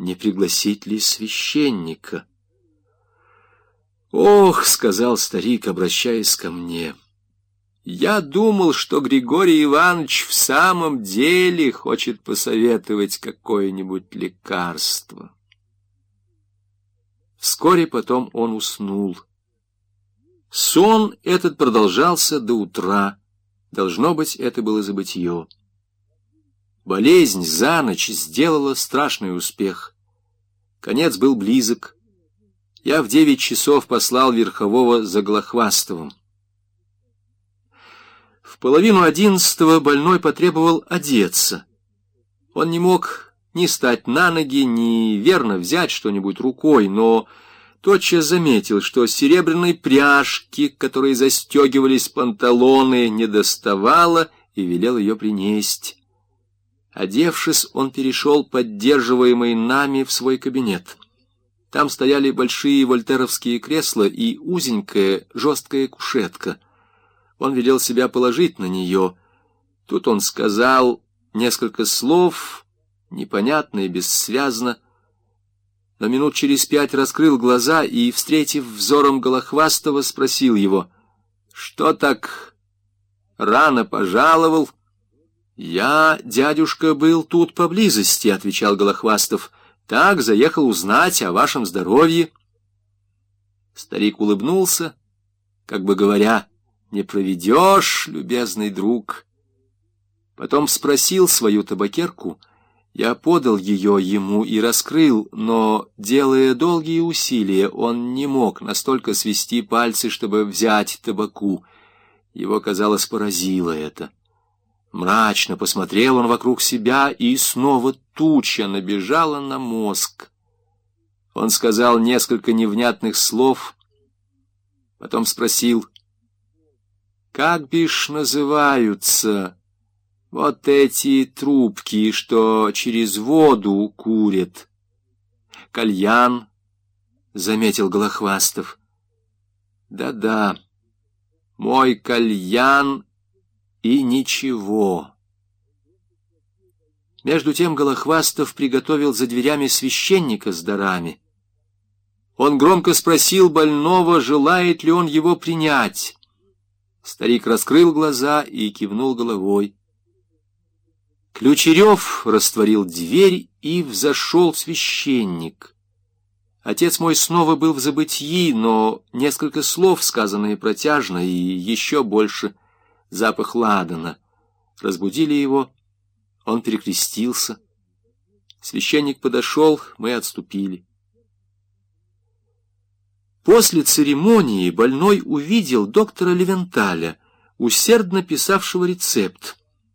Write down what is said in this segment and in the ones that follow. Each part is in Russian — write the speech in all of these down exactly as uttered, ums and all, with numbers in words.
не пригласить ли священника. «Ох», — сказал старик, обращаясь ко мне, — «я думал, что Григорий Иванович в самом деле хочет посоветовать какое-нибудь лекарство». Вскоре потом он уснул. Сон этот продолжался до утра. Должно быть, это было забытье. Болезнь за ночь сделала страшный успех. Конец был близок. Я в девять часов послал верхового за Голохвастовым. В половину одиннадцатого больной потребовал одеться. Он не мог ни стать на ноги, ни верно взять что-нибудь рукой, но тотчас заметил, что серебряной пряжки, которой застегивались панталоны, не доставало, и велел ее принесть. Одевшись, он перешел, поддерживаемый нами, в свой кабинет. Там стояли большие вольтеровские кресла и узенькая жесткая кушетка. Он велел себя положить на нее. Тут он сказал несколько слов, непонятно и бессвязно, но минут через пять раскрыл глаза и, встретив взором Голохвастова, спросил его: «Что так рано пожаловал?» «Я, дядюшка, был тут поблизости», — отвечал Голохвастов. «Так, заехал узнать о вашем здоровье». Старик улыбнулся, как бы говоря: «Не проведешь, любезный друг». Потом спросил свою табакерку. Я подал ее ему и раскрыл, но, делая долгие усилия, он не мог настолько свести пальцы, чтобы взять табаку. Его, казалось, поразило это. Мрачно посмотрел он вокруг себя, и снова туча набежала на мозг. Он сказал несколько невнятных слов, потом спросил: «Как бишь называются вот эти трубки, что через воду курят?» «Кальян», — заметил Голохвастов. «Да-да, мой кальян и ничего». Между тем Голохвастов приготовил за дверями священника с дарами. Он громко спросил больного, желает ли он его принять. Старик раскрыл глаза и кивнул головой. Ключерев растворил дверь, и взошел священник. Отец мой снова был в забытьи, но несколько слов, сказанные протяжно, и еще больше запах ладана, разбудили его. Он перекрестился. Священник подошел, мы отступили. После церемонии больной увидел доктора Левенталя, усердно писавшего рецепт.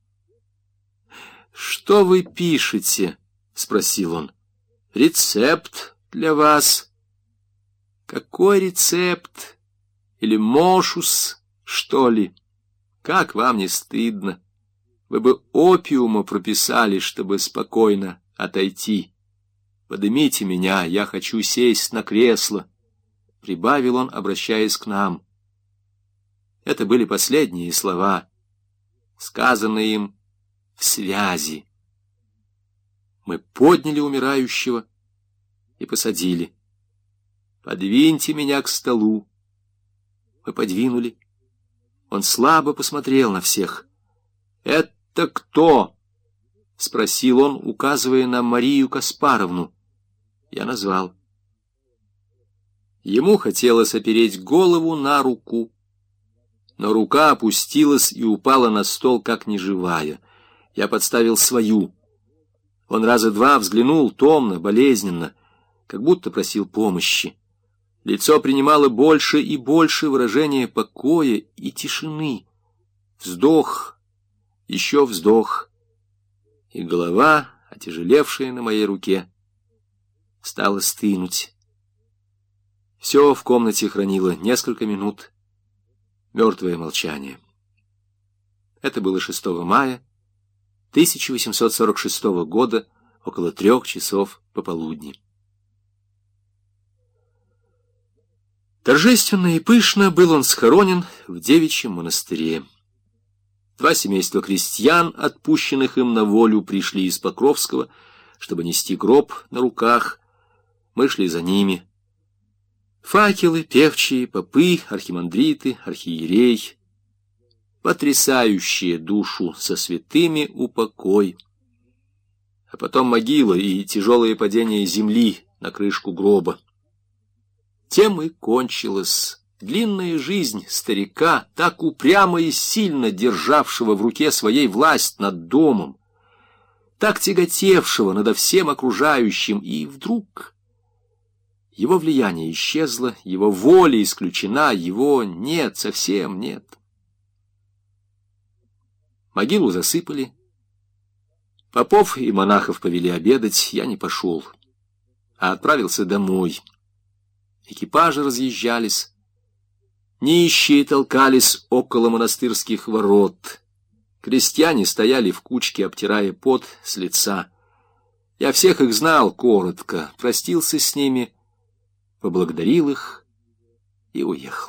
«Что вы пишете?» — спросил он. «Рецепт для вас». «Какой рецепт? Или мошус, что ли? Как вам не стыдно? Вы бы опиума прописали, чтобы спокойно отойти. Подымите меня, я хочу сесть на кресло», — прибавил он, обращаясь к нам. Это были последние слова, сказанные им в связи. Мы подняли умирающего и посадили. «Подвиньте меня к столу». Мы подвинули. Он слабо посмотрел на всех. «Это кто?» — спросил он, указывая на Марию Каспаровну. Я назвал. Ему хотелось опереть голову на руку, но рука опустилась и упала на стол, как неживая. Я подставил свою. Он раза два взглянул томно, болезненно, как будто просил помощи. Лицо принимало больше и больше выражения покоя и тишины. Вздох, еще вздох, и голова, отяжелевшая на моей руке, стала стынуть. Все в комнате хранило несколько минут мертвое молчание. Это было шестого мая тысяча восемьсот сорок шестого года, около трех часов пополудни. Торжественно и пышно был он схоронен в девичьем монастыре. Два семейства крестьян, отпущенных им на волю, пришли из Покровского, чтобы нести гроб на руках. Мы шли за ними. Факелы, певчие, попы, архимандриты, архиерей. Потрясающие душу со святыми упокой. А потом могила и тяжелое падение земли на крышку гроба. Тем и кончилась длинная жизнь старика, так упрямо и сильно державшего в руке своей власть над домом, так тяготевшего надо всем окружающим, и вдруг его влияние исчезло, его воля исключена, его нет, совсем нет. Могилу засыпали, попов и монахов повели обедать, я не пошел, а отправился домой. Экипажи разъезжались, нищие толкались около монастырских ворот, крестьяне стояли в кучке, обтирая пот с лица. Я всех их знал коротко, простился с ними, поблагодарил их и уехал.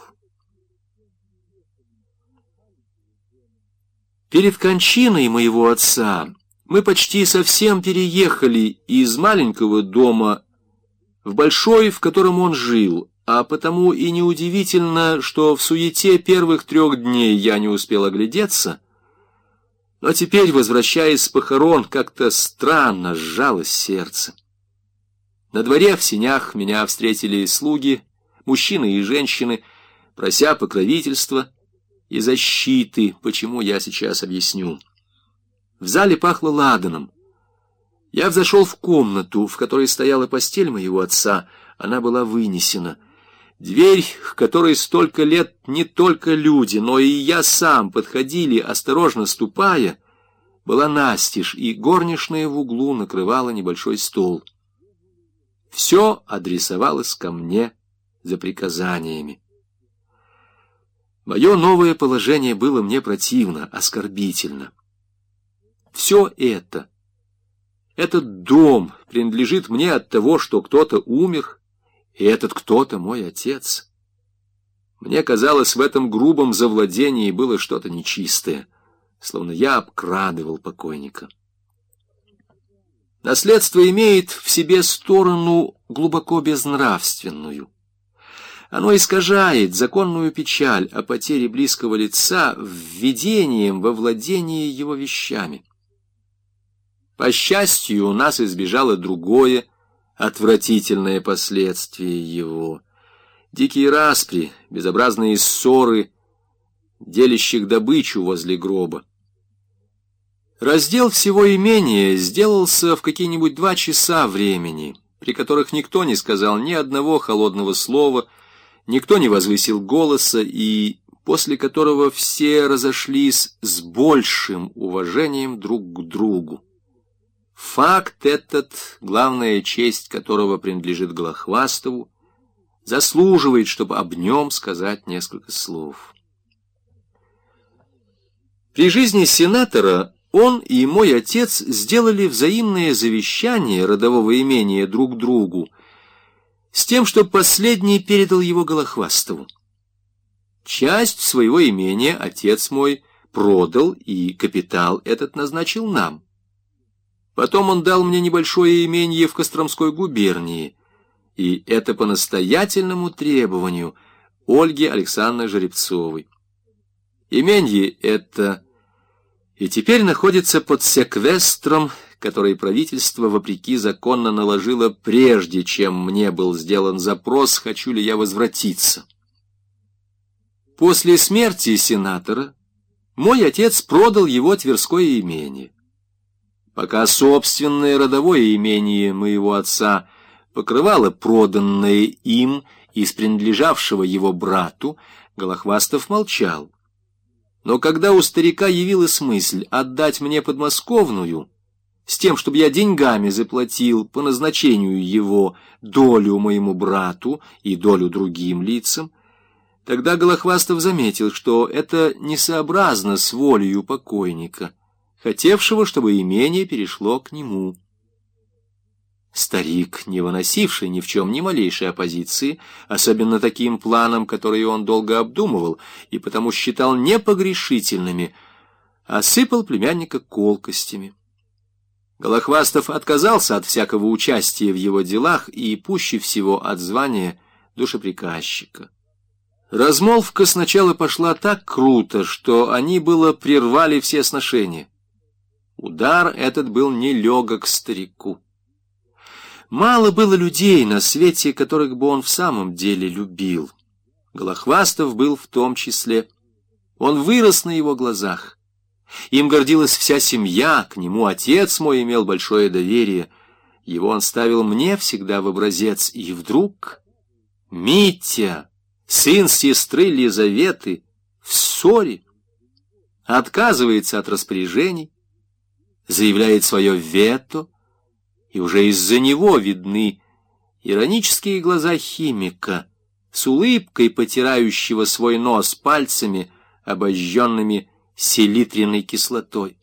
Перед кончиной моего отца мы почти совсем переехали из маленького дома в большой, в котором он жил, а потому и неудивительно, что в суете первых трех дней я не успел оглядеться, но теперь, возвращаясь с похорон, как-то странно сжалось сердце. На дворе в сенях меня встретили слуги, мужчины и женщины, прося покровительства и защиты, почему я сейчас объясню. В зале пахло ладаном. Я взошел в комнату, в которой стояла постель моего отца. Она была вынесена. Дверь, к которой столько лет не только люди, но и я сам подходили, осторожно ступая, была настежь, и горничная в углу накрывала небольшой стол. Все адресовалось ко мне за приказаниями. Мое новое положение было мне противно, оскорбительно. Все это, этот дом принадлежит мне от того, что кто-то умер, и этот кто-то мой отец. Мне казалось, в этом грубом завладении было что-то нечистое, словно я обкрадывал покойника. Наследство имеет в себе сторону глубоко безнравственную. Оно искажает законную печаль о потере близкого лица введением во владение его вещами. По счастью, нас избежало другое, отвратительное последствие его. Дикие распри, безобразные ссоры, делящих добычу возле гроба. Раздел всего имения сделался в какие-нибудь два часа времени, при которых никто не сказал ни одного холодного слова, никто не возвысил голоса, и после которого все разошлись с большим уважением друг к другу. Факт этот, главная честь которого принадлежит Голохвастову, заслуживает, чтобы об нем сказать несколько слов. При жизни сенатора он и мой отец сделали взаимное завещание родового имения друг другу, с тем, чтобы последний передал его Голохвастову. Часть своего имения отец мой продал, и капитал этот назначил нам. Потом он дал мне небольшое имение в Костромской губернии, и это по настоятельному требованию Ольги Александровны Жеребцовой. Именье это и теперь находится под секвестром, который правительство, вопреки, законно наложило, прежде чем мне был сделан запрос, хочу ли я возвратиться. После смерти сенатора мой отец продал его Тверское имение. Пока собственное родовое имение моего отца покрывало проданное им из принадлежавшего его брату, Голохвастов молчал. Но когда у старика явилась мысль отдать мне подмосковную, с тем, чтобы я деньгами заплатил по назначению его долю моему брату и долю другим лицам, тогда Голохвастов заметил, что это несообразно с волею покойника, хотевшего, чтобы имение перешло к нему. Старик, не выносивший ни в чем ни малейшей оппозиции, особенно таким планам, которые он долго обдумывал и потому считал непогрешительными, осыпал племянника колкостями. Голохвастов отказался от всякого участия в его делах и пуще всего от звания душеприказчика. Размолвка сначала пошла так круто, что они было прервали все сношения. Удар этот был нелегок старику. Мало было людей на свете, которых бы он в самом деле любил. Голохвастов был в том числе. Он вырос на его глазах. Им гордилась вся семья, к нему отец мой имел большое доверие. Его он ставил мне всегда в образец. И вдруг Митя, сын сестры Лизаветы, в ссоре, отказывается от распоряжений, заявляет свое вето, и уже из-за него видны иронические глаза химика, с улыбкой потирающего свой нос пальцами, обожженными селитренной кислотой.